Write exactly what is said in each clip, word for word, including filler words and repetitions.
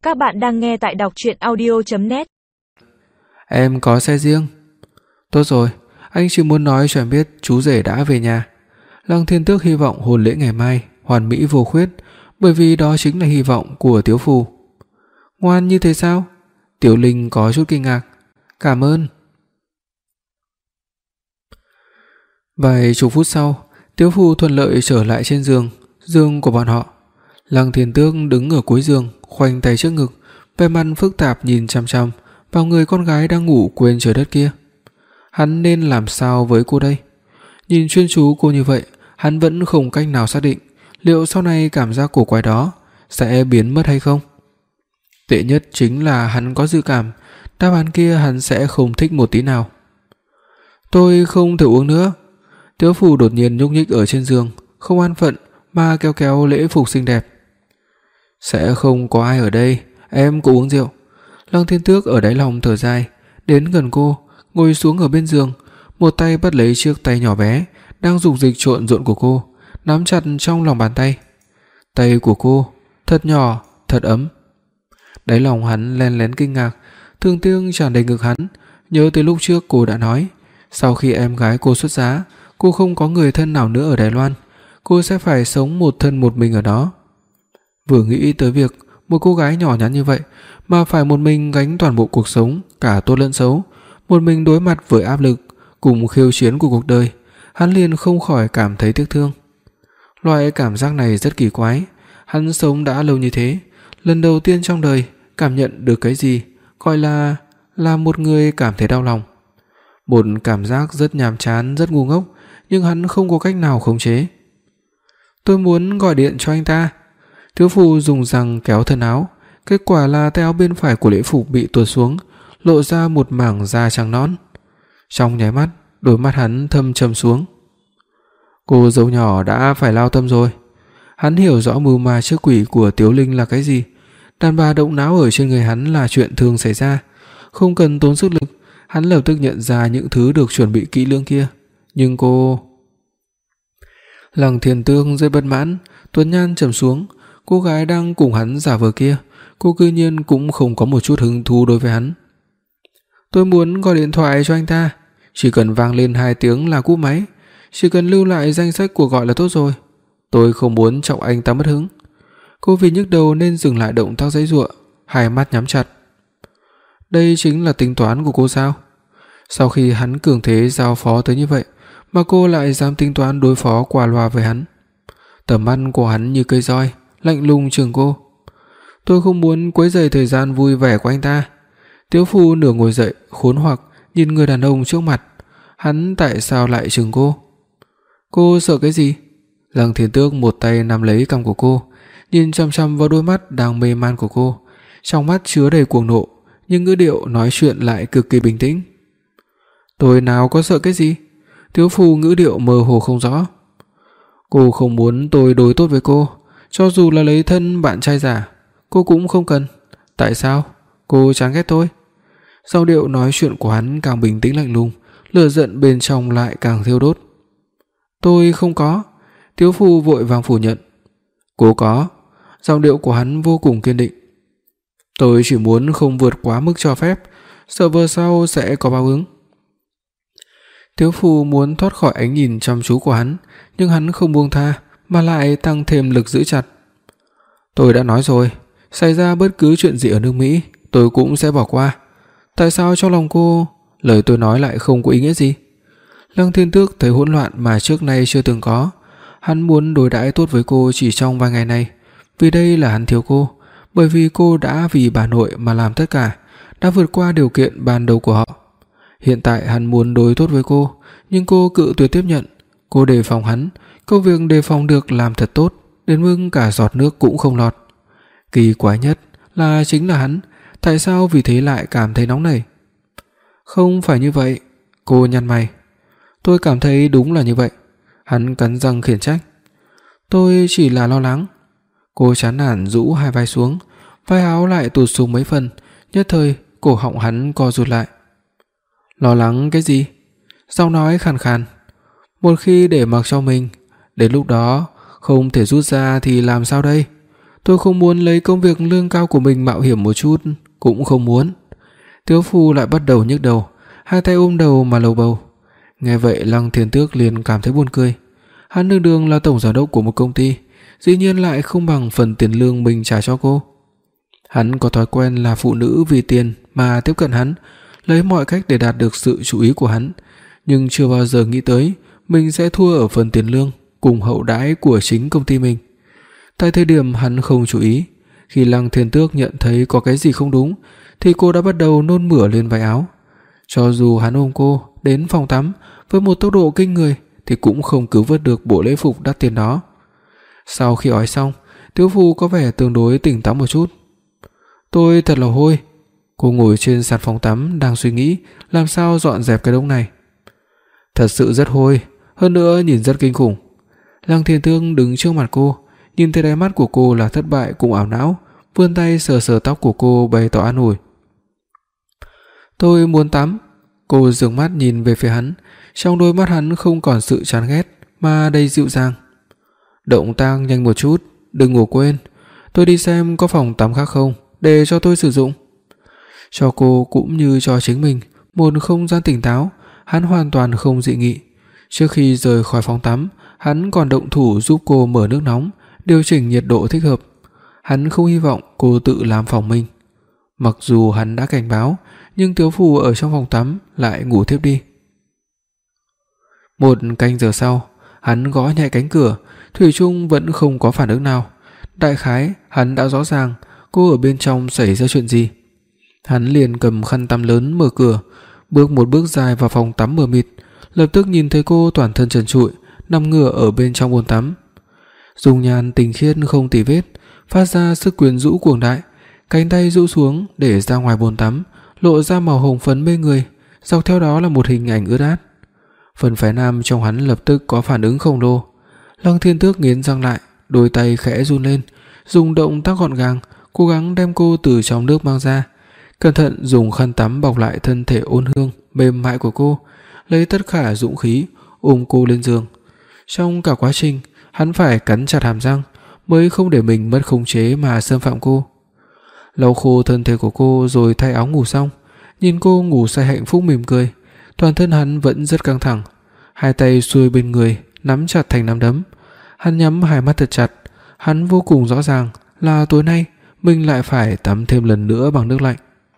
Các bạn đang nghe tại đọc truyện audio chấm net. Em có xe riêng. Tốt rồi, anh chỉ muốn nói cho em biết chú rể đã về nhà. Lăng Thiên Tước hy vọng hôn lễ ngày mai hoàn mỹ vô khuyết, bởi vì đó chính là hy vọng của Tiếu Phù. Ngoan như thế sao? Tiểu Linh có chút kinh ngạc. Cảm ơn. Vài chục phút sau, Tiếu Phù thuận lợi trở lại trên giường, giường của bọn họ. Lăng Thiên Tước đứng ở cuối giường, khoanh tay trước ngực, vẻ mặt phức tạp nhìn chằm chằm vào người con gái đang ngủ quên trời đất kia. Hắn nên làm sao với cô đây? Nhìn chuyên chú cô như vậy, hắn vẫn không cách nào xác định liệu sau này cảm giác cổ quái đó sẽ biến mất hay không. Tệ nhất chính là hắn có dự cảm đáp án kia hắn sẽ không thích một tí nào. Tôi không thể uống nữa. Tiếu Phù đột nhiên nhúc nhích ở trên giường, không an phận mà kéo kéo lễ phục xinh đẹp. Sẽ không có ai ở đây, em cũng uống rượu. Lăng Thiên Tước ở đáy lòng thở dài, đến gần cô, ngồi xuống ở bên giường, một tay bắt lấy chiếc tay nhỏ bé đang dục dịch trộn rộn của cô, nắm chặt trong lòng bàn tay. Tay của cô thật nhỏ, thật ấm. Đáy lòng hắn len lén kinh ngạc, thương tiếc tràn đầy ngực hắn, nhớ tới lúc trước cô đã nói, sau khi em gái cô xuất giá, cô không có người thân nào nữa ở Đài Loan, cô sẽ phải sống một thân một mình ở đó. Vừa nghĩ tới việc một cô gái nhỏ nhắn như vậy mà phải một mình gánh toàn bộ cuộc sống, cả tốt lẫn xấu, một mình đối mặt với áp lực cùng khiêu chiến của cuộc đời, hắn liền không khỏi cảm thấy tiếc thương. Loại cảm giác này rất kỳ quái, hắn sống đã lâu như thế, lần đầu tiên trong đời cảm nhận được cái gì gọi là là một người cảm thấy đau lòng. Một cảm giác rất nhàm chán, rất ngu ngốc, nhưng hắn không có cách nào khống chế. Tôi muốn gọi điện cho anh ta. Tiếu Phù dùng răng kéo thân áo, kết quả là tay áo bên phải của lễ phục bị tuột xuống, lộ ra một mảng da trắng nõn. Trong nháy mắt, đôi mắt hắn thâm trầm xuống. Cô dâu nhỏ đã phải lao tâm rồi. Hắn hiểu rõ mưu ma trước quỷ của Tiếu Linh là cái gì. Đàn bà động não ở trên người hắn là chuyện thường xảy ra, không cần tốn sức lực, hắn lập tức nhận ra những thứ được chuẩn bị kỹ lưỡng kia. Nhưng cô... Lăng Thiên Tước rất bất mãn, tuấn nhan trầm xuống. Cô gái đang cùng hắn giả vờ kia, cô cư nhiên cũng không có một chút hứng thú đối với hắn. Tôi muốn gọi điện thoại cho anh ta, chỉ cần vang lên hai tiếng là cúp máy, chỉ cần lưu lại danh sách cuộc gọi là tốt rồi. Tôi không muốn chọc anh ta mất hứng. Cô vì nhức đầu nên dừng lại động tác giãy giụa, hai mắt nhắm chặt. Đây chính là tính toán của cô sao? Sau khi hắn cường thế giao phó tới như vậy, mà cô lại dám tính toán đối phó qua loa với hắn. Tầm mắt của hắn như cây roi, lạnh lùng trừng cô. Tôi không muốn quấy rầy thời gian vui vẻ của anh ta. Tiếu Phù nửa ngồi dậy, khốn hoặc nhìn người đàn ông trước mặt. Hắn tại sao lại trừng cô? Cô sợ cái gì? Lăng Thiên Tước một tay nắm lấy cằm của cô, nhìn chằm chằm vào đôi mắt đang mê man của cô, trong mắt chứa đầy cuồng nộ, nhưng ngữ điệu nói chuyện lại cực kỳ bình tĩnh. Tôi nào có sợ cái gì? Tiếu Phù ngữ điệu mơ hồ không rõ. Cô không muốn tôi đối tốt với cô, cho dù là lấy thân bạn trai giả, cô cũng không cần. Tại sao? Cô chán ghét tôi? Giọng điệu nói chuyện của hắn càng bình tĩnh lạnh lùng, lửa giận bên trong lại càng thiêu đốt. Tôi không có. Tiếu Phù vội vàng phủ nhận. Cô có. Giọng điệu của hắn vô cùng kiên định. Tôi chỉ muốn không vượt quá mức cho phép, sợ vờ sau sẽ có báo ứng. Tiếu Phù muốn thoát khỏi ánh nhìn chăm chú của hắn, nhưng hắn không buông tha mà lại tăng thêm lực giữ chặt. Tôi đã nói rồi, xảy ra bất cứ chuyện gì ở nước Mỹ, tôi cũng sẽ bỏ qua. Tại sao trong lòng cô, lời tôi nói lại không có ý nghĩa gì? Lăng Thiên Tước thấy hỗn loạn mà trước nay chưa từng có. Hắn muốn đối đãi tốt với cô chỉ trong vài ngày này, vì đây là hắn thiếu cô, bởi vì cô đã vì bà nội mà làm tất cả, đã vượt qua điều kiện ban đầu của họ. Hiện tại hắn muốn đối tốt với cô, nhưng cô cự tuyệt tiếp nhận. Cô đề phòng hắn, công việc đề phòng được làm thật tốt, đến mức cả giọt nước cũng không lọt. Kỳ quái nhất là chính là hắn, tại sao vì thế lại cảm thấy nóng nảy? Không phải như vậy. Cô nhăn mày. Tôi cảm thấy đúng là như vậy. Hắn cắn răng khiển trách. Tôi chỉ là lo lắng. Cô chán nản rũ hai vai xuống, vai áo lại tụt xuống mấy phần, nhất thời cổ họng hắn co rụt lại. Lo lắng cái gì? Giọng nói khàn khàn. Một khi để mặc cho mình, đến lúc đó không thể rút ra thì làm sao đây? Tôi không muốn lấy công việc lương cao của mình mạo hiểm một chút, cũng không muốn. Tiếu Phu lại bắt đầu nhức đầu, hai tay ôm đầu mà lầu bầu. Nghe vậy Lăng Thiên Tước liền cảm thấy buồn cười. Hắn đương đương là tổng giám đốc của một công ty, dĩ nhiên lại không bằng phần tiền lương mình trả cho cô. Hắn có thói quen là phụ nữ vì tiền mà tiếp cận hắn, lấy mọi cách để đạt được sự chú ý của hắn, nhưng chưa bao giờ nghĩ tới mình sẽ thua ở phần tiền lương cùng hậu đãi của chính công ty mình. Tại thời điểm hắn không chú ý, khi Lăng Thiên Tước nhận thấy có cái gì không đúng thì cô đã bắt đầu nôn mửa lên váy áo. Cho dù hắn ôm cô đến phòng tắm với một tốc độ kinh người thì cũng không cứu vớt được bộ lễ phục đắt tiền đó. Sau khi ói xong, Tiếu Phu có vẻ tương đối tỉnh táo một chút. Tôi thật là hôi. Cô ngồi trên sàn phòng tắm đang suy nghĩ làm sao dọn dẹp cái đống này. Thật sự rất hôi, hơn nữa nhìn rất kinh khủng. Lăng Thiên Tước đứng trước mặt cô, nhìn thấy đáy mắt của cô là thất bại cùng ảo não, vươn tay sờ sờ tóc của cô bày tỏ an ủi. Tôi muốn tắm. Cô dường mắt nhìn về phía hắn, trong đôi mắt hắn không còn sự chán ghét mà đầy dịu dàng. Động tác nhanh một chút, đừng ngủ quên. Tôi đi xem có phòng tắm khác không để cho tôi sử dụng. Cho cô cũng như cho chính mình một không gian tỉnh táo, hắn hoàn toàn không dị nghị. Trước khi rời khỏi phòng tắm, hắn còn động thủ giúp cô mở nước nóng, điều chỉnh nhiệt độ thích hợp. Hắn không hy vọng cô tự làm phòng mình. Mặc dù hắn đã cảnh báo, nhưng Tiếu Phu ở trong phòng tắm lại ngủ thiếp đi. Một canh giờ sau, hắn gõ nhẹ cánh cửa, thủy chung vẫn không có phản ứng nào. Đại khái hắn đã rõ ràng cô ở bên trong xảy ra chuyện gì. Hắn liền cầm khăn tắm lớn mở cửa, bước một bước dài vào phòng tắm mờ mịt, lập tức nhìn thấy cô toàn thân trần trụi nằm ngửa ở bên trong bồn tắm. Dung nhan tinh khiết không tì vết, phát ra sức quyến rũ cuồng đại, cánh tay rũ xuống để ra ngoài bồn tắm, lộ ra màu hồng phấn mê người, dọc theo đó là một hình ảnh ướt át. Phần phái nam trong hắn lập tức có phản ứng khổng lồ. Lăng Thiên Tước nghiến răng lại, đôi tay khẽ run lên, dùng động tác gọn gàng cố gắng đem cô từ trong nước mang ra, cẩn thận dùng khăn tắm bọc lại thân thể ôn hương mềm mại của cô, lấy tất cả dũng khí ôm cô lên giường. Trong cả quá trình, hắn phải cắn chặt hàm răng mới không để mình mất khống chế mà xâm phạm cô. Lau khô thân thể của cô rồi thay áo ngủ xong, nhìn cô ngủ say hạnh phúc mỉm cười, toàn thân hắn vẫn rất căng thẳng, hai tay xuôi bên người nắm chặt thành nắm đấm. Hắn nhắm hai mắt thật chặt, hắn vô cùng rõ ràng là tối nay mình lại phải tắm thêm lần nữa bằng nước lạnh.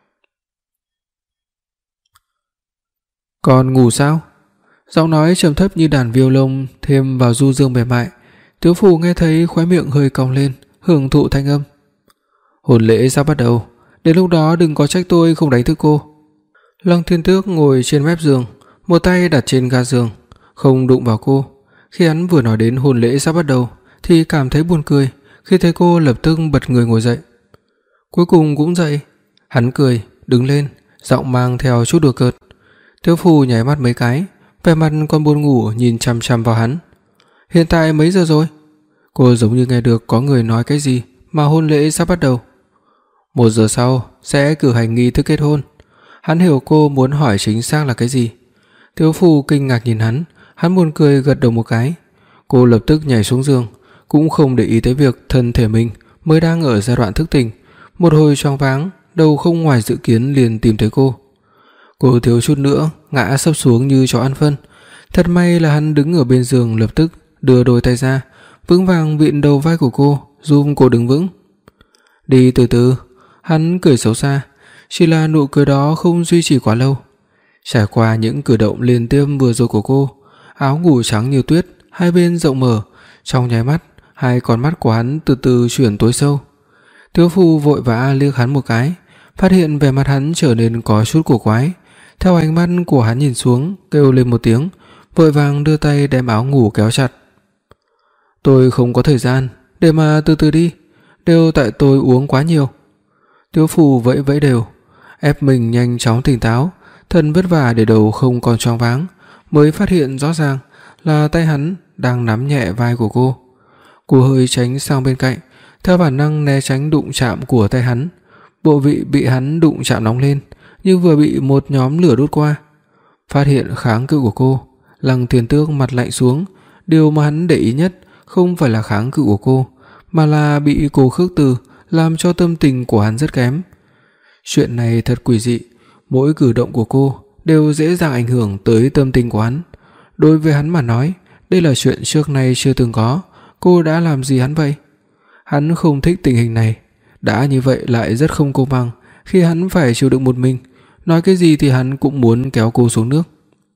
Còn ngủ sao? Giọng nói trầm thấp như đàn violon thêm vào du dương mềm mại. Tiếu Phu nghe thấy khóe miệng hơi cong lên, hưởng thụ thanh âm. Hôn lễ sắp bắt đầu, đến lúc đó đừng có trách tôi không đánh thức cô. Lăng Thiên Tước ngồi trên mép giường, một tay đặt trên ga giường, không đụng vào cô. Khi hắn vừa nói đến hôn lễ sắp bắt đầu thì cảm thấy buồn cười khi thấy cô lập tức bật người ngồi dậy. Cuối cùng cũng dậy. Hắn cười, đứng lên, giọng mang theo chút đùa cợt. Tiếu Phu nháy mắt mấy cái, vẻ mặt còn buồn ngủ nhìn chằm chằm vào hắn. Hiện tại mấy giờ rồi? Cô giống như nghe được có người nói cái gì mà hôn lễ sắp bắt đầu. Một giờ sau sẽ cử hành nghi thức kết hôn. Hắn hiểu cô muốn hỏi chính xác là cái gì. Tiếu Phu kinh ngạc nhìn hắn, hắn buồn cười gật đầu một cái. Cô lập tức nhảy xuống giường, cũng không để ý tới việc thân thể mình mới đang ở giai đoạn thức tỉnh, một hồi choáng váng, đầu không ngoài dự kiến liền tìm thấy cô. Cô thiếu chút nữa ngã sấp xuống như chó ăn phân. Thật may là hắn đứng ở bên giường, lập tức đưa đôi tay ra, vững vàng vịn đầu vai của cô, giúp cô đứng vững. Đi từ từ. Hắn cười xấu xa, chỉ là nụ cười đó không duy trì quá lâu. Trải qua những cử động liên tiếp vừa rồi của cô, áo ngủ trắng như tuyết hai bên rộng mở, trong nháy mắt hai con mắt của hắn từ từ chuyển tối sâu. Tiếu Phu vội vã liếc hắn một cái, phát hiện vẻ mặt hắn trở nên có chút cổ quái. Theo ánh mắt của hắn nhìn xuống, kêu lên một tiếng, vội vàng đưa tay đem áo ngủ kéo chặt. Tôi không có thời gian, để mà từ từ đi, đều tại tôi uống quá nhiều. Tiếu Phu vẫy vẫy đều, ép mình nhanh chóng tỉnh táo, thân vất vả để đầu không còn choáng váng, mới phát hiện rõ ràng là tay hắn đang nắm nhẹ vai của cô. Cô hơi tránh sang bên cạnh, theo bản năng né tránh đụng chạm của tay hắn. Bộ vị bị hắn đụng chạm nóng lên, như vừa bị một nhóm lửa đốt qua. Phát hiện kháng cự của cô, Lăng Thiên Tước mặt lạnh xuống. Điều mà hắn để ý nhất không phải là kháng cự của cô, mà là bị cô khước từ, làm cho tâm tình của hắn rất kém. Chuyện này thật quỷ dị, mỗi cử động của cô đều dễ dàng ảnh hưởng tới tâm tình của hắn. Đối với hắn mà nói, đây là chuyện trước nay chưa từng có, cô đã làm gì hắn vậy? Hắn không thích tình hình này, đã như vậy lại rất không công bằng khi hắn phải chịu đựng một mình, nói cái gì thì hắn cũng muốn kéo cô xuống nước.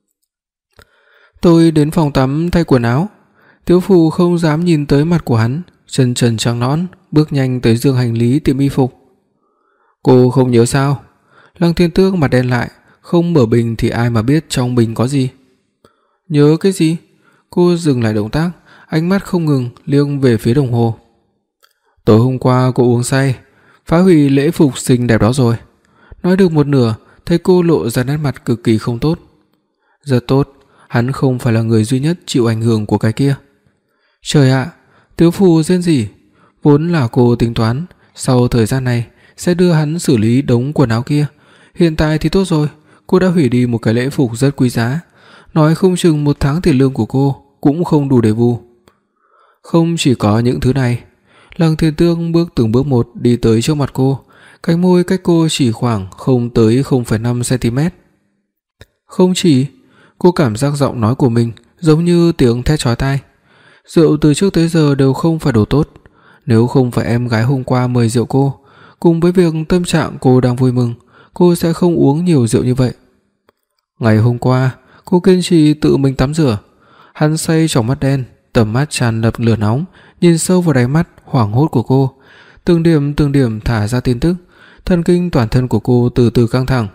Tôi đến phòng tắm thay quần áo. Tiếu Phù không dám nhìn tới mặt của hắn, chân trần trắng nõn, bước nhanh tới giường hành lý tìm y phục. Cô không nhớ sao? Lăng Thiên Tước mặt đen lại, không mở bình thì ai mà biết trong bình có gì. Nhớ cái gì? Cô dừng lại động tác, ánh mắt không ngừng liếc về phía đồng hồ. Tối hôm qua cô uống say, phá hủy lễ phục xinh đẹp đó rồi. Nói được một nửa, thấy cô lộ ra nét mặt cực kỳ không tốt. Rất tốt, hắn không phải là người duy nhất chịu ảnh hưởng của cái kia. Trời ạ, Tiếu Phù rên rỉ, vốn là cô tính toán sau thời gian này sẽ đưa hắn xử lý đống quần áo kia, hiện tại thì tốt rồi, cô đã hủy đi một cái lễ phục rất quý giá, nói không chừng một tháng tiền lương của cô cũng không đủ để bù. Không chỉ có những thứ này, Lăng Thiên Tước bước từng bước một đi tới trước mặt cô, cánh môi cách cô chỉ khoảng không tới không phẩy năm xăng-ti-mét. Không chỉ, cô cảm giác giọng nói của mình giống như tiếng thét chói tai. Rượu từ trước tới giờ đều không phải đồ tốt, nếu không phải em gái hôm qua mời rượu cô, cùng với việc tâm trạng cô đang vui mừng, cô sẽ không uống nhiều rượu như vậy. Ngày hôm qua, cô kiên trì tự mình tắm rửa. Hắn say trong mắt đen, tầm mắt tràn ngập lửa nóng, nhìn sâu vào đáy mắt hoảng hốt của cô, từng điểm từng điểm thả ra tin tức, thần kinh toàn thân của cô từ từ căng thẳng.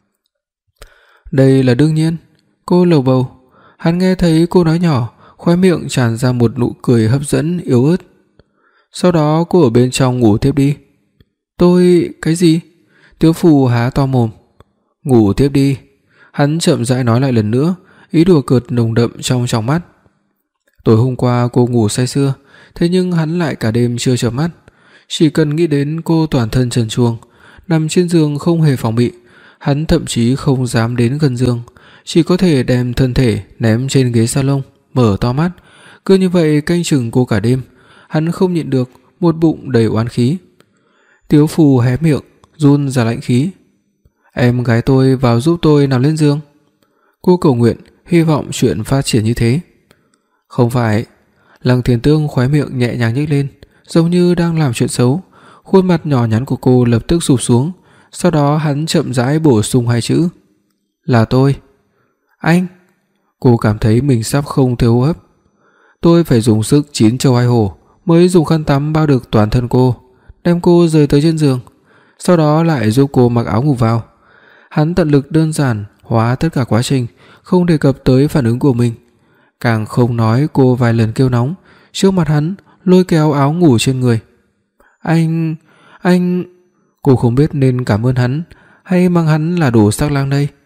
Đây là đương nhiên, cô lầu bầu. Hắn nghe thấy cô nói nhỏ, khóe miệng tràn ra một nụ cười hấp dẫn yếu ớt. Sau đó cô ở bên trong ngủ tiếp đi. Tôi... cái gì? Tiếu Phù há to mồm. Ngủ tiếp đi. Hắn chậm rãi nói lại lần nữa, ý đùa cợt nồng đậm trong tròng mắt. Tối hôm qua cô ngủ say sưa, thế nhưng hắn lại cả đêm chưa chợp mắt. Chỉ cần nghĩ đến cô toàn thân trần truồng, nằm trên giường không hề phòng bị, hắn thậm chí không dám đến gần giường, chỉ có thể đem thân thể ném trên ghế salon, mở to mắt, cứ như vậy canh chừng cô cả đêm. Hắn không nhịn được, một bụng đầy oán khí. Tiếu Phù hé miệng, run ra lãnh khí. Em gái tôi vào giúp tôi nằm lên giường. Cô cầu nguyện, hy vọng chuyện phát triển như thế. Không phải. Lăng Thiên Tước khóe miệng nhẹ nhàng nhếch lên, giống như đang làm chuyện xấu. Khuôn mặt nhỏ nhắn của cô lập tức sụp xuống. Sau đó hắn chậm rãi bổ sung hai chữ. Là tôi. Anh. Cô cảm thấy mình sắp không thể hô hấp. Tôi phải dùng sức chín châu hai hổ mới dùng khăn tắm bao được toàn thân cô, đem cô rời tới trên giường, sau đó lại giúp cô mặc áo ngủ vào. Hắn tận lực đơn giản hóa tất cả quá trình, không đề cập tới phản ứng của mình, càng không nói cô vài lần kêu nóng trước mặt hắn, lôi kéo áo ngủ trên người. Anh... anh... Cô không biết nên cảm ơn hắn hay mang hắn là đồ sắc lang đây.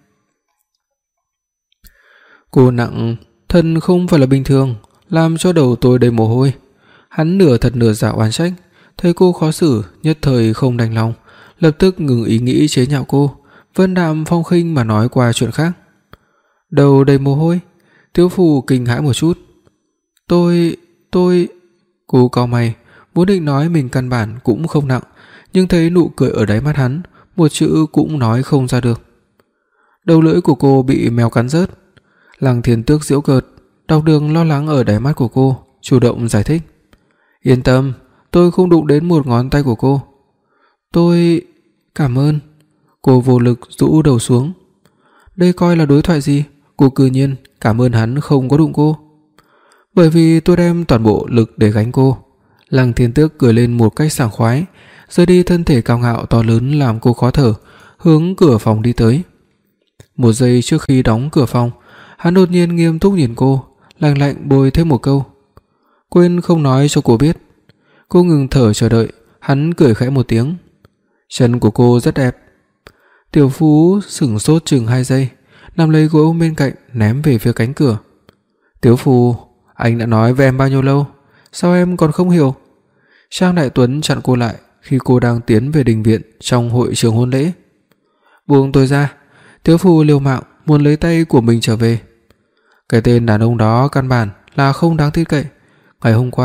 Cô nặng, thân không phải là bình thường, làm cho đầu tôi đầy mồ hôi. Hắn nửa thật nửa giả oán trách, thấy cô khó xử, nhất thời không đành lòng, lập tức ngừng ý nghĩ chế nhạo cô, vân đạm phong khinh mà nói qua chuyện khác. Đầu đầy mồ hôi, Tiếu Phù kinh hãi một chút. Tôi... tôi... Cô cau mày, vốn định nói mình căn bản cũng không nặng, nhưng thấy nụ cười ở đáy mắt hắn, một chữ cũng nói không ra được. Đầu lưỡi của cô bị mèo cắn rớt. Lăng Thiên Tước giễu cợt, đọc đường lo lắng ở đáy mắt của cô, chủ động giải thích. Yên tâm, tôi không đụng đến một ngón tay của cô. Tôi... cảm ơn. Cô vô lực rũ đầu xuống. Đây coi là đối thoại gì? Cô cư nhiên cảm ơn hắn không có đụng cô. Bởi vì tôi đem toàn bộ lực để gánh cô. Lăng Thiên Tước cười lên một cách sảng khoái, rời đi thân thể cao ngạo to lớn làm cô khó thở, hướng cửa phòng đi tới. Một giây trước khi đóng cửa phòng, hắn đột nhiên nghiêm túc nhìn cô, lạnh lạnh bồi thêm một câu. Quên không nói cho cô biết. Cô ngừng thở chờ đợi, hắn cười khẽ một tiếng. Chân của cô rất đẹp. Tiểu Phú sững sốt chừng hai giây, nằm lấy gối ôm bên cạnh ném về phía cánh cửa. Tiếu Phù, anh đã nói với em bao nhiêu lâu, sao em còn không hiểu? Trang Đại Tuấn chặn cô lại khi cô đang tiến về đình viện trong hội trường hôn lễ. Buông tôi ra. Tiếu Phù liều mạng muốn lấy tay của mình trở về. Cái tên đàn ông đó căn bản là không đáng tin cậy. Ngày hôm qua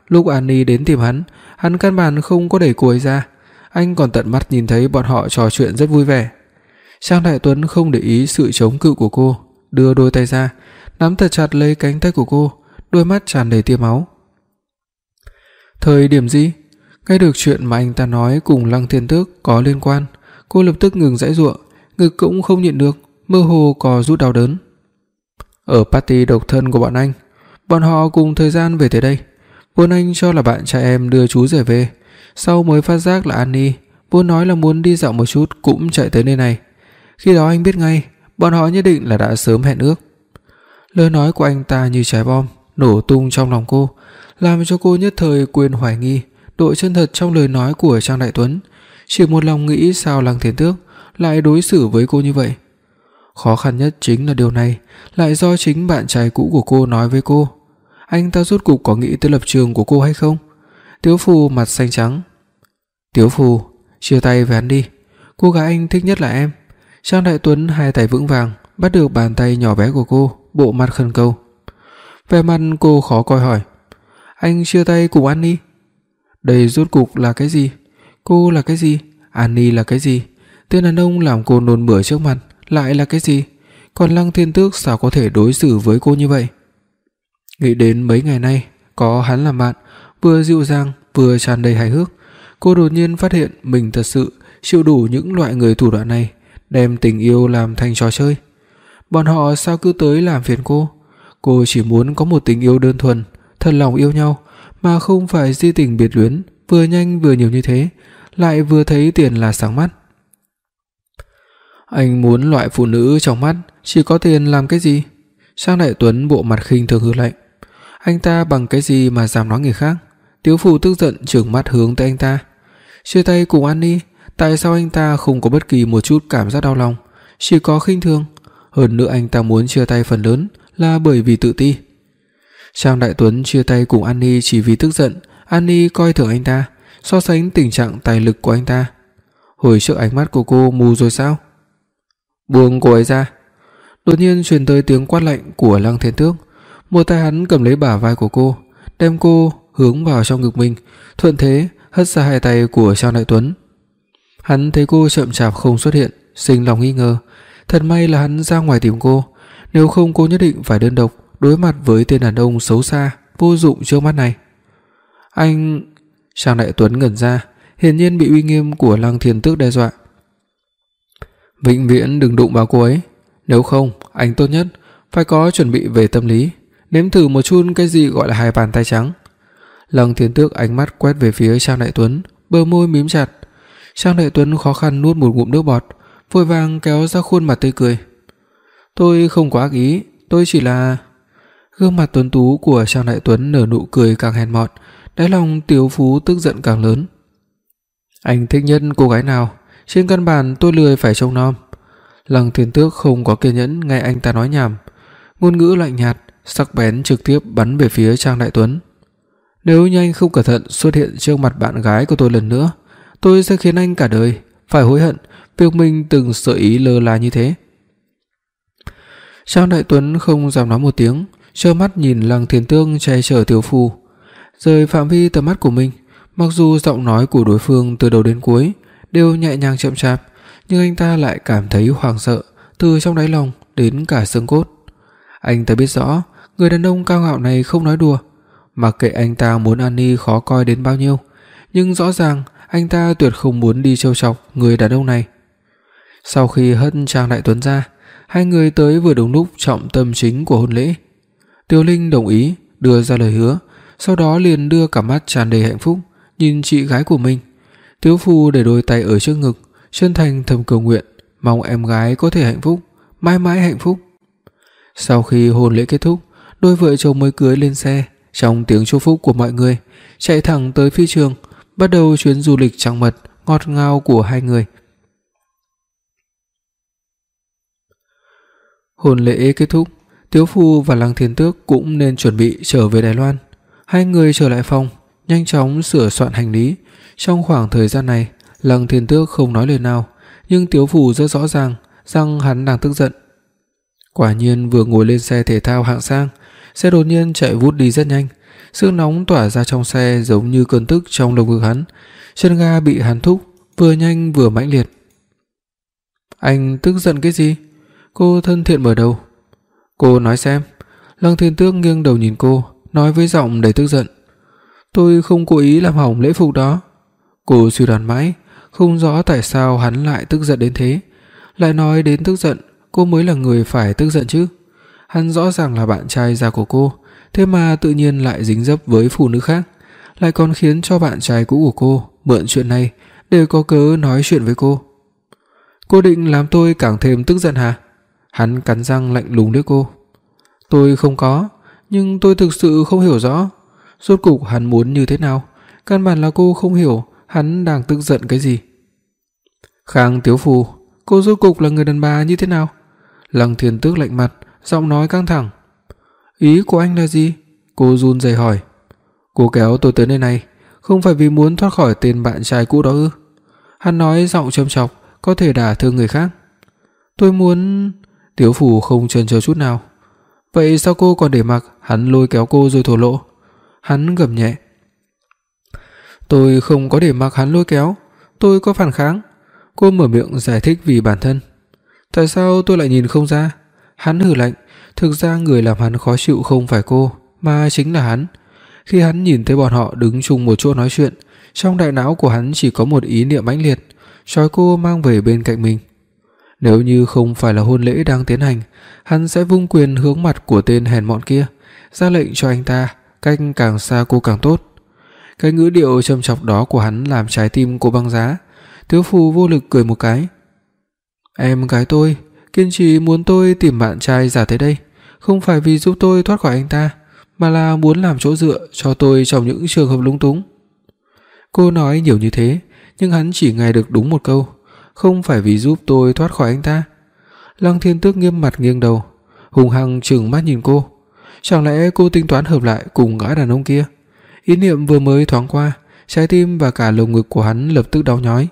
Lúc Annie đến tìm hắn, hắn căn bản không có đẩy cô ấy ra, anh còn tận mắt nhìn thấy bọn họ trò chuyện rất vui vẻ. Trang Đại Tuấn không để ý sự chống cự của cô, đưa đôi tay ra, nắm thật chặt lấy cánh tay của cô, đôi mắt tràn đầy tia máu. Thời điểm gì? Nghe được chuyện mà anh ta nói cùng Lăng Thiên Tước có liên quan, cô lập tức ngừng giãy giụa, ngực cũng không nhịn được, mơ hồ có rút đau đớn. Ở party độc thân của bọn anh, bọn họ cùng thời gian về tới đây. Vốn anh cho là bạn trai em đưa chú rể về, sau mới phát giác là Annie vốn nói là muốn đi dạo một chút cũng chạy tới nơi này. Khi đó anh biết ngay, bọn họ nhất định là đã sớm hẹn ước. Lời nói của anh ta như trái bom nổ tung trong lòng cô, làm cho cô nhất thời quên hoài nghi độ chân thật trong lời nói của Trang Đại Tuấn, chỉ một lòng nghĩ sao Lăng Thiên Tước lại đối xử với cô như vậy. Khó khăn nhất chính là điều này lại do chính bạn trai cũ của cô nói với cô. Anh ta rốt cục có nghĩ tới lập trường của cô hay không? Tiếu Phù mặt xanh trắng. Tiếu Phù, chia tay với hắn đi, cô gái anh thích nhất là em. Trang Đại Tuấn hai tay vững vàng bắt được bàn tay nhỏ bé của cô, bộ mặt khẩn cầu. Vẻ mặt cô khó coi hỏi, anh chia tay cùng Annie? Đây rốt cục là cái gì? Cô là cái gì? Annie là cái gì? Tên đàn ông làm cô nôn mửa trước mặt lại là cái gì? Còn Lăng Thiên Tước sao có thể đối xử với cô như vậy? Nghĩ đến mấy ngày nay có hắn làm bạn, vừa dịu dàng vừa tràn đầy hài hước, cô đột nhiên phát hiện mình thật sự chịu đủ những loại người thủ đoạn này, đem tình yêu làm thành trò chơi. Bọn họ sao cứ tới làm phiền cô? Cô chỉ muốn có một tình yêu đơn thuần, thật lòng yêu nhau, mà không phải di tình biệt luyến, vừa nhanh vừa nhiều như thế, lại vừa thấy tiền là sáng mắt. Anh muốn loại phụ nữ trong mắt chỉ có tiền làm cái gì? Trang Đại Tuấn bộ mặt khinh thường hừ lạnh. Anh ta bằng cái gì mà dám nói người khác? Tiếu Phù tức giận trừng mắt hướng tới anh ta. Chia tay cùng Annie, tại sao anh ta không có bất kỳ một chút cảm giác đau lòng, chỉ có khinh thường? Hơn nữa anh ta muốn chia tay phần lớn là bởi vì tự ti. Trang Đại Tuấn chia tay cùng Annie chỉ vì tức giận Annie coi thường anh ta, so sánh tình trạng tài lực của anh ta. Hồi trước ánh mắt của cô mù rồi sao? Buông cô ấy ra. Đột nhiên truyền tới tiếng quát lạnh của Lăng Thiên Tước. Một tay hắn cầm lấy bả vai của cô, đem cô hướng vào trong ngực mình, thuận thế hất ra hai tay của Trang Đại Tuấn. Hắn thấy cô chậm chạp không xuất hiện, sinh lòng nghi ngờ. Thật may là hắn ra ngoài tìm cô, nếu không cô nhất định phải đơn độc đối mặt với tên đàn ông xấu xa, vô dụng trước mắt này. Anh... Trang Đại Tuấn ngẩn ra, hiển nhiên bị uy nghiêm của Lăng Thiên Tước đe dọa. Vĩnh viễn đừng đụng vào cô ấy, nếu không anh tốt nhất phải có chuẩn bị về tâm lý, nếm thử một chút cái gì gọi là hai bàn tay trắng. Lăng Thiên Tước ánh mắt quét về phía Trang Đại Tuấn, bờ môi mím chặt. Trang Đại Tuấn khó khăn nuốt một ngụm nước bọt, vội vàng kéo ra khuôn mặt tươi cười. Tôi không có ác ý, tôi chỉ là... Gương mặt tuấn tú của Trang Đại Tuấn nở nụ cười càng hèn mọn, đáy lòng Tiếu Phú tức giận càng lớn. Anh thích nhất cô gái nào? Trên căn bản tôi lười phải trông nom. Lăng Thiên Tước không có kiên nhẫn nghe anh ta nói nhảm, ngôn ngữ lạnh nhạt, sắc bén trực tiếp bắn về phía Trang Đại Tuấn. Nếu như anh không cẩn thận xuất hiện trước mặt bạn gái của tôi lần nữa, tôi sẽ khiến anh cả đời phải hối hận việc mình từng sở ý lơ là như thế. Trang Đại Tuấn không dám nói một tiếng, trơ mắt nhìn Lăng Thiên Tước che chở Tiếu Phù, rời phạm vi tầm mắt của mình. Mặc dù giọng nói của đối phương từ đầu đến cuối đều nhẹ nhàng chậm chạp, nhưng anh ta lại cảm thấy hoảng sợ từ trong đáy lòng đến cả xương cốt. Anh ta biết rõ người đàn ông cao ngạo này không nói đùa, mặc kệ anh ta muốn Annie khó coi đến bao nhiêu, nhưng rõ ràng anh ta tuyệt không muốn đi trêu chọc người đàn ông này. Sau khi hất Trang Đại Tuấn ra, hai người tới vừa đúng lúc trọng tâm chính của hôn lễ. Tiêu Linh đồng ý đưa ra lời hứa, sau đó liền đưa cả mắt tràn đầy hạnh phúc nhìn chị gái của mình. Tiếu Phù để đôi tay ở trước ngực, chân thành thầm cầu nguyện mong em gái có thể hạnh phúc, mãi mãi hạnh phúc. Sau khi hôn lễ kết thúc, đôi vợ chồng mới cưới lên xe, trong tiếng chúc phúc của mọi người, chạy thẳng tới phi trường, bắt đầu chuyến du lịch trăng mật ngọt ngào của hai người. Hôn lễ kết thúc, Tiếu Phù và Lăng Thiên Tước cũng nên chuẩn bị trở về Đài Loan. Hai người trở lại phòng, nhanh chóng sửa soạn hành lý. Trong khoảng thời gian này, Lăng Thiên Tước không nói lời nào, nhưng Tiếu Phù rất rõ ràng rằng hắn đang tức giận. Quả nhiên vừa ngồi lên xe thể thao hạng sang, xe đột nhiên chạy vút đi rất nhanh, Sức nóng tỏa ra trong xe giống như cơn tức trong lồng ngực hắn. Chân ga bị hắn thúc, vừa nhanh vừa mãnh liệt. Anh tức giận cái gì? Cô thân thiện mở đầu. Cô nói xem. Lăng Thiên Tước nghiêng đầu nhìn cô, nói với giọng đầy tức giận. Tôi không cố ý làm hỏng lễ phục đó. Cô suy đoán mãi, không rõ tại sao hắn lại tức giận đến thế. Lại nói đến tức giận, cô mới là người phải tức giận chứ. Hắn rõ ràng là bạn trai già của cô, thế mà tự nhiên lại dính dấp với phụ nữ khác, lại còn khiến cho bạn trai cũ của cô mượn chuyện này để có cớ nói chuyện với cô. Cô định làm tôi càng thêm tức giận hả? Hắn cắn răng lạnh lùng liếc cô. Tôi không có, nhưng tôi thực sự không hiểu rõ. Rốt cục hắn muốn như thế nào? Căn bản là cô không hiểu hắn đang tức giận cái gì. Khang Tiếu Phù, cô rốt cục là người đàn bà như thế nào? Lăng Thiên Tước lạnh mặt, giọng nói căng thẳng. Ý của anh là gì? Cô run rẩy hỏi. Cô kéo tôi tới nơi này không phải vì muốn thoát khỏi tên bạn trai cũ đó ư? Hắn nói giọng châm chọc, có thể đả thương người khác. Tôi muốn... Tiếu Phù không chần chờ chút nào. Vậy sao cô còn để mặc hắn lôi kéo cô rồi thổ lộ? Hắn gầm nhẹ. Tôi không có để mặc hắn lôi kéo, tôi có phản kháng. Cô mở miệng giải thích vì bản thân. Tại sao tôi lại nhìn không ra? Hắn hừ lạnh, thực ra người làm hắn khó chịu không phải cô, mà chính là hắn. Khi hắn nhìn thấy bọn họ đứng chung một chỗ nói chuyện, trong đại não của hắn chỉ có một ý niệm mãnh liệt, trói cô mang về bên cạnh mình. Nếu như không phải là hôn lễ đang tiến hành, hắn sẽ vung quyền hướng mặt của tên hèn mọn kia, ra lệnh cho anh ta cách càng xa cô càng tốt. Cái ngữ điệu châm chọc đó của hắn làm trái tim cô băng giá. Tiếu Phù vô lực cười một cái. Em gái tôi kiên trì muốn tôi tìm bạn trai giả tới đây, không phải vì giúp tôi thoát khỏi anh ta, mà là muốn làm chỗ dựa cho tôi trong những trường hợp lúng túng. Cô nói nhiều như thế, nhưng hắn chỉ nghe được đúng một câu, không phải vì giúp tôi thoát khỏi anh ta. Lăng Thiên Tước nghiêm mặt nghiêng đầu, hung hăng trừng mắt nhìn cô. Chẳng lẽ cô tính toán hợp lại cùng gã đàn ông kia? Ý niệm vừa mới thoáng qua, trái tim và cả lồng ngực của hắn lập tức đau nhói.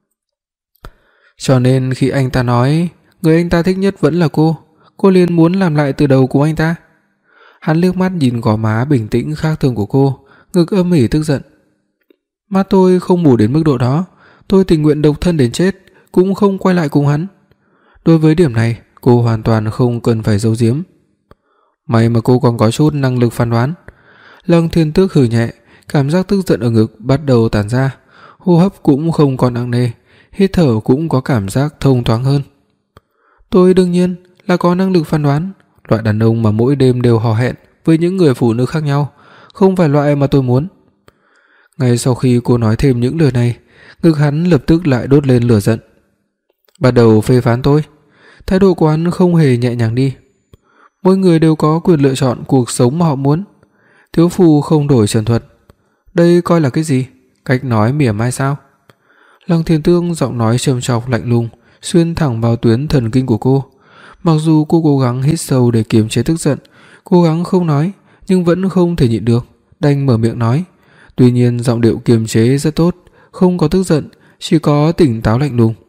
Cho nên khi anh ta nói người anh ta thích nhất vẫn là cô, cô liền muốn làm lại từ đầu cùng anh ta. Hắn liếc mắt nhìn gò má bình tĩnh khác thường của cô, ngực âm ỉ tức giận. Mắt tôi không mù đến mức độ đó, tôi tình nguyện độc thân đến chết cũng không quay lại cùng hắn. Đối với điểm này, cô hoàn toàn không cần phải giấu giếm. May mà cô còn có chút năng lực phán đoán. Lăng Thiên Tước hừ nhẹ, cảm giác tức giận ở ngực bắt đầu tản ra, hô hấp cũng không còn nặng nề, hít thở cũng có cảm giác thông thoáng hơn. Tôi đương nhiên là có năng lực phán đoán, loại đàn ông mà mỗi đêm đều hò hẹn với những người phụ nữ khác nhau, không phải loại mà tôi muốn. Ngay sau khi cô nói thêm những lời này, ngực hắn lập tức lại đốt lên lửa giận. Bắt đầu phê phán tôi. Thái độ của hắn không hề nhẹ nhàng đi. Mỗi người đều có quyền lựa chọn cuộc sống mà họ muốn. Tiếu Phù không đổi trần thuật. Đây coi là cái gì? Cách nói mỉa mai sao? Lăng Thiên Tước giọng nói trầm trọc lạnh lùng, xuyên thẳng vào tuyến thần kinh của cô. Mặc dù cô cố gắng hít sâu để kiềm chế tức giận, cố gắng không nói, nhưng vẫn không thể nhịn được, đành mở miệng nói. Tuy nhiên giọng điệu kiềm chế rất tốt, không có tức giận, chỉ có tỉnh táo lạnh lùng.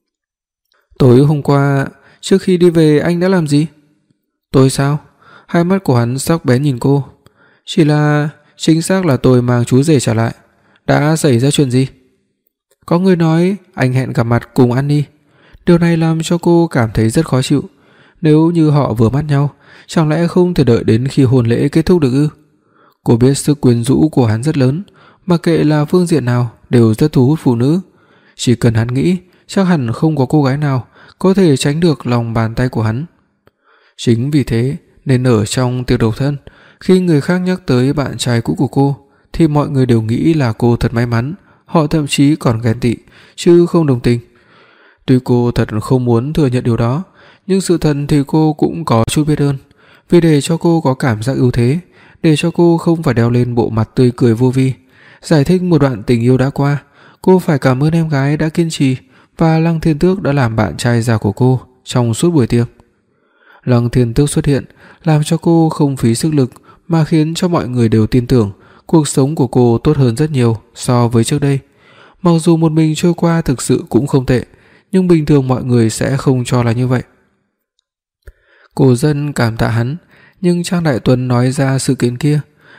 Tối hôm qua, trước khi đi về anh đã làm gì? Tôi sao? Hai mắt của hắn sắc bén nhìn cô. Chỉ là, chính xác là tôi mang chú rể trả lại. Đã xảy ra chuyện gì? Có người nói anh hẹn gặp mặt cùng Annie. Điều này làm cho cô cảm thấy rất khó chịu. Nếu như họ vừa mắt nhau, chẳng lẽ không thể đợi đến khi hôn lễ kết thúc được ư? Cô biết sức quyến rũ của hắn rất lớn, mặc kệ là phương diện nào đều rất thu hút phụ nữ. Chỉ cần hắn nghĩ, chắc hẳn không có cô gái nào có thể tránh được lòng bàn tay của hắn. Chính vì thế nên ở trong tiệc độc thân, khi người khác nhắc tới bạn trai cũ của cô thì mọi người đều nghĩ là cô thật may mắn, họ thậm chí còn ghen tị chứ không đồng tình. Tuy cô thật không muốn thừa nhận điều đó, nhưng sự thật thì cô cũng có chút biết ơn. Vì để cho cô có cảm giác ưu thế, để cho cô không phải đeo lên bộ mặt tươi cười vô vi, giải thích một đoạn tình yêu đã qua, cô phải cảm ơn em gái đã kiên trì và Lăng Thiên Tước đã làm bạn trai già của cô trong suốt buổi tiệc. Lăng Thiên Tước xuất hiện làm cho cô không phí sức lực mà khiến cho mọi người đều tin tưởng cuộc sống của cô tốt hơn rất nhiều so với trước đây. Mặc dù một mình trôi qua thực sự cũng không tệ, nhưng bình thường mọi người sẽ không cho là như vậy. Cổ dân cảm tạ hắn, nhưng Trang Đại Tuấn nói ra sự kiện kia,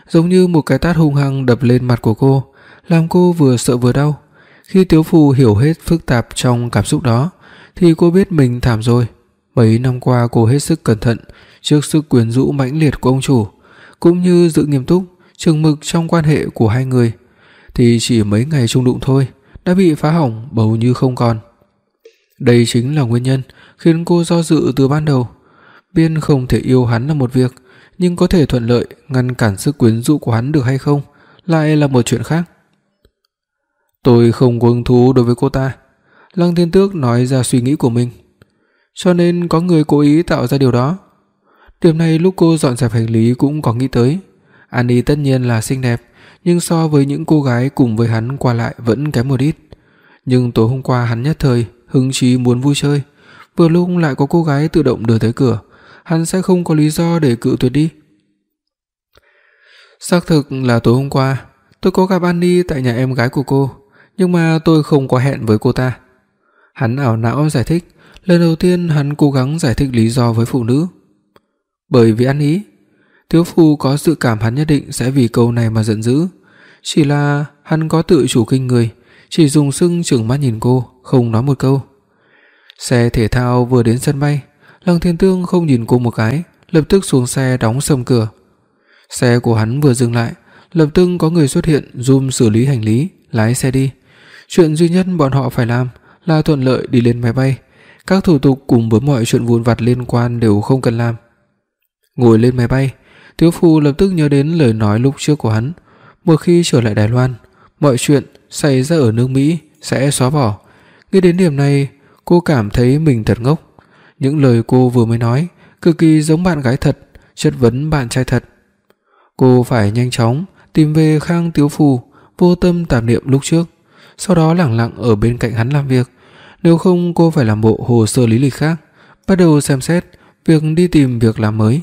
giống như một cái tát hung hăng đập lên mặt của cô, làm cô vừa sợ vừa đau. Khi Tiếu Phù hiểu hết phức tạp trong cảm xúc đó thì cô biết mình thảm rồi. Mấy năm qua cô hết sức cẩn thận trước sức quyến rũ mãnh liệt của ông chủ, cũng như giữ nghiêm túc, chừng mực trong quan hệ của hai người, thì chỉ mấy ngày chung đụng thôi đã bị phá hỏng bầu như không còn. Đây chính là nguyên nhân khiến cô do dự từ ban đầu. Biết không thể yêu hắn là một việc, nhưng có thể thuận lợi ngăn cản sức quyến rũ của hắn được hay không lại là một chuyện khác. Tôi không có hứng thú đối với cô ta, Lăng Thiên Tước nói ra suy nghĩ của mình. Cho nên có người cố ý tạo ra điều đó. Điểm này lúc cô dọn dẹp hành lý cũng có nghĩ tới. Annie tất nhiên là xinh đẹp, nhưng so với những cô gái cùng với hắn qua lại vẫn kém một ít. Nhưng tối hôm qua hắn nhất thời hứng chí muốn vui chơi, vừa lúc lại có cô gái tự động đưa tới cửa, hắn sẽ không có lý do để cự tuyệt đi. Xác thực là tối hôm qua tôi có gặp Annie tại nhà em gái của cô, nhưng mà tôi không có hẹn với cô ta. Hắn ảo não giải thích, lần đầu tiên hắn cố gắng giải thích lý do với phụ nữ. Bởi vì ăn ý. Tiếu Phù có dự cảm hắn nhất định sẽ vì câu này mà giận dữ, chỉ là hắn có tự chủ kinh người, chỉ dùng sưng trừng mắt nhìn cô, không nói một câu. Xe thể thao vừa đến sân bay, Lăng Thiên Tương không nhìn cô một cái, lập tức xuống xe đóng sầm cửa. Xe của hắn vừa dừng lại, lập tức có người xuất hiện giúp xử lý hành lý, lái xe đi. Chuyện duy nhất bọn họ phải làm là thuận lợi đi lên máy bay, các thủ tục cùng với mọi chuyện vụn vặt liên quan đều không cần làm. Ngồi lên máy bay, Tiếu Phù lập tức nhớ đến lời nói lúc trước của hắn, một khi trở lại Đài Loan, mọi chuyện xảy ra ở nước Mỹ sẽ xóa bỏ. Nghĩ đến điểm này, cô cảm thấy mình thật ngốc. Những lời cô vừa mới nói cực kỳ giống bạn gái thật chất vấn bạn trai thật. Cô phải nhanh chóng tìm về Khang Tiếu Phù, vô tâm tạp niệm lúc trước, sau đó lẳng lặng ở bên cạnh hắn làm việc. Nếu không cô phải làm bộ hồ sơ lý lịch khác, bắt đầu xem xét việc đi tìm việc làm mới.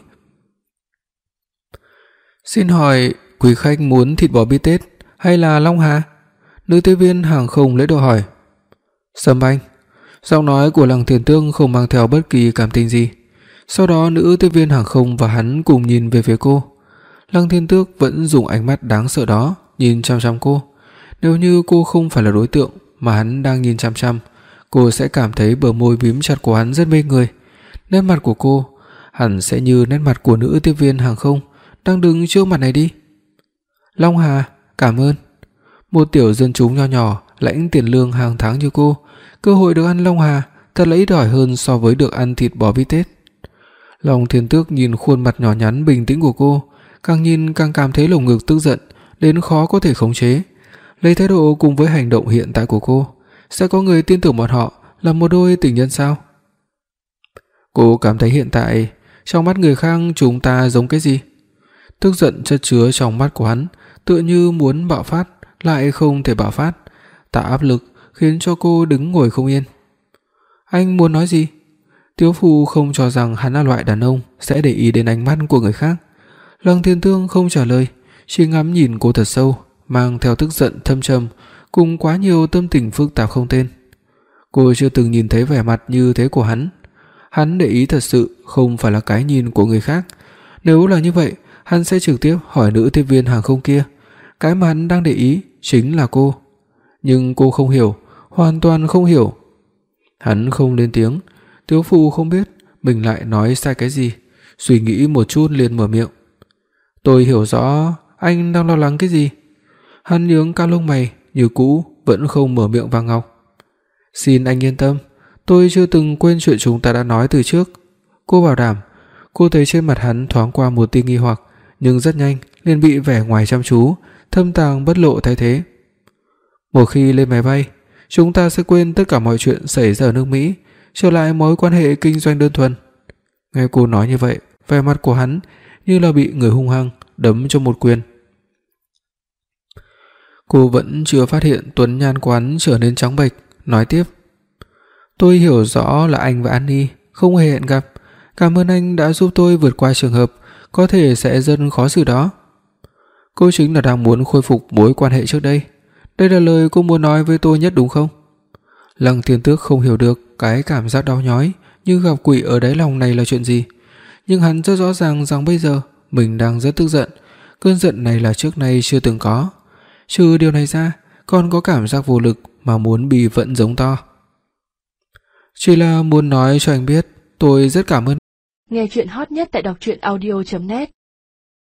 Xin hỏi quý khách muốn thịt bò bít tết hay là Long Hà? Nữ tiếp viên hàng không lễ độ hỏi. Sâm Banh. Giọng nói của Lăng Thiên Tương không mang theo bất kỳ cảm tình gì. Sau đó nữ tiếp viên hàng không và hắn cùng nhìn về phía cô. Lăng Thiên Tước vẫn dùng ánh mắt đáng sợ đó nhìn chăm chăm cô. Nếu như cô không phải là đối tượng mà hắn đang nhìn chăm chăm, cô sẽ cảm thấy bờ môi mím chặt của hắn rất mê người. Nét mặt của cô hẳn sẽ như nét mặt của nữ tiếp viên hàng không đang đứng trước mặt này đi. Long Hà, cảm ơn. Một tiểu dân chúng nho nhỏ lãnh tiền lương hàng tháng như cô, cơ hội được ăn Long Hà thật là ít ỏi hơn so với được ăn thịt bò bít tết. Long Thiên Tước nhìn khuôn mặt nhỏ nhắn bình tĩnh của cô, càng nhìn càng cảm thấy lồng ngực tức giận đến khó có thể khống chế. Lấy thái độ cùng với hành động hiện tại của cô, sẽ có người tin tưởng bọn họ là một đôi tình nhân sao? Cô cảm thấy hiện tại trong mắt người khác chúng ta giống cái gì? Tức giận chất chứa trong mắt của hắn, tựa như muốn bạo phát lại không thể bạo phát, tạo áp lực khiến cho cô đứng ngồi không yên. Anh muốn nói gì? Tiếu Phù không cho rằng hắn là loại đàn ông sẽ để ý đến ánh mắt của người khác. Lăng Thiên Tương không trả lời, chỉ ngắm nhìn cô thật sâu, mang theo tức giận thâm trầm cùng quá nhiều tâm tình phức tạp không tên. Cô chưa từng nhìn thấy vẻ mặt như thế của hắn. Hắn để ý thật sự không phải là cái nhìn của người khác. Nếu là như vậy, hắn sẽ trực tiếp hỏi nữ tiếp viên hàng không kia. Cái mà hắn đang để ý chính là cô. Nhưng cô không hiểu, hoàn toàn không hiểu. Hắn không lên tiếng. Tiếu Phù không biết mình lại nói sai cái gì, suy nghĩ một chút liền mở miệng. Tôi hiểu rõ anh đang lo lắng cái gì. Hắn nhướng cao lông mày như cũ, vẫn không mở miệng vang ngọc. Xin anh yên tâm, tôi chưa từng quên chuyện chúng ta đã nói từ trước. Cô bảo đảm. Cô thấy trên mặt hắn thoáng qua một tia nghi hoặc, nhưng rất nhanh liền bị vẻ ngoài chăm chú, thâm tàng bất lộ thay thế. Một khi lên máy bay, chúng ta sẽ quên tất cả mọi chuyện xảy ra ở nước Mỹ, trở lại mối quan hệ kinh doanh đơn thuần. Nghe cô nói như vậy, vẻ mặt của hắn như là bị người hung hăng đấm cho một quyền. Cô vẫn chưa phát hiện tuấn nhan của hắn trở nên trắng bệch, nói tiếp. Tôi hiểu rõ là anh và Annie không hề hẹn gặp. Cảm ơn anh đã giúp tôi vượt qua trường hợp có thể sẽ rất khó xử đó. Cô chính là đang muốn khôi phục mối quan hệ trước đây. Đây là lời cô muốn nói với tôi nhất đúng không? Lăng Thiên Tước không hiểu được cái cảm giác đau nhói như gặp quỷ ở đáy lòng này là chuyện gì. Nhưng hắn rất rõ ràng rằng bây giờ mình đang rất tức giận, Cơn giận này là trước nay chưa từng có. Trừ điều này ra, còn có cảm giác vô lực mà muốn bị vận giống to. Chỉ là muốn nói cho anh biết, tôi rất cảm ơn. Nghe truyện hot nhất tại đọc truyện audio chấm net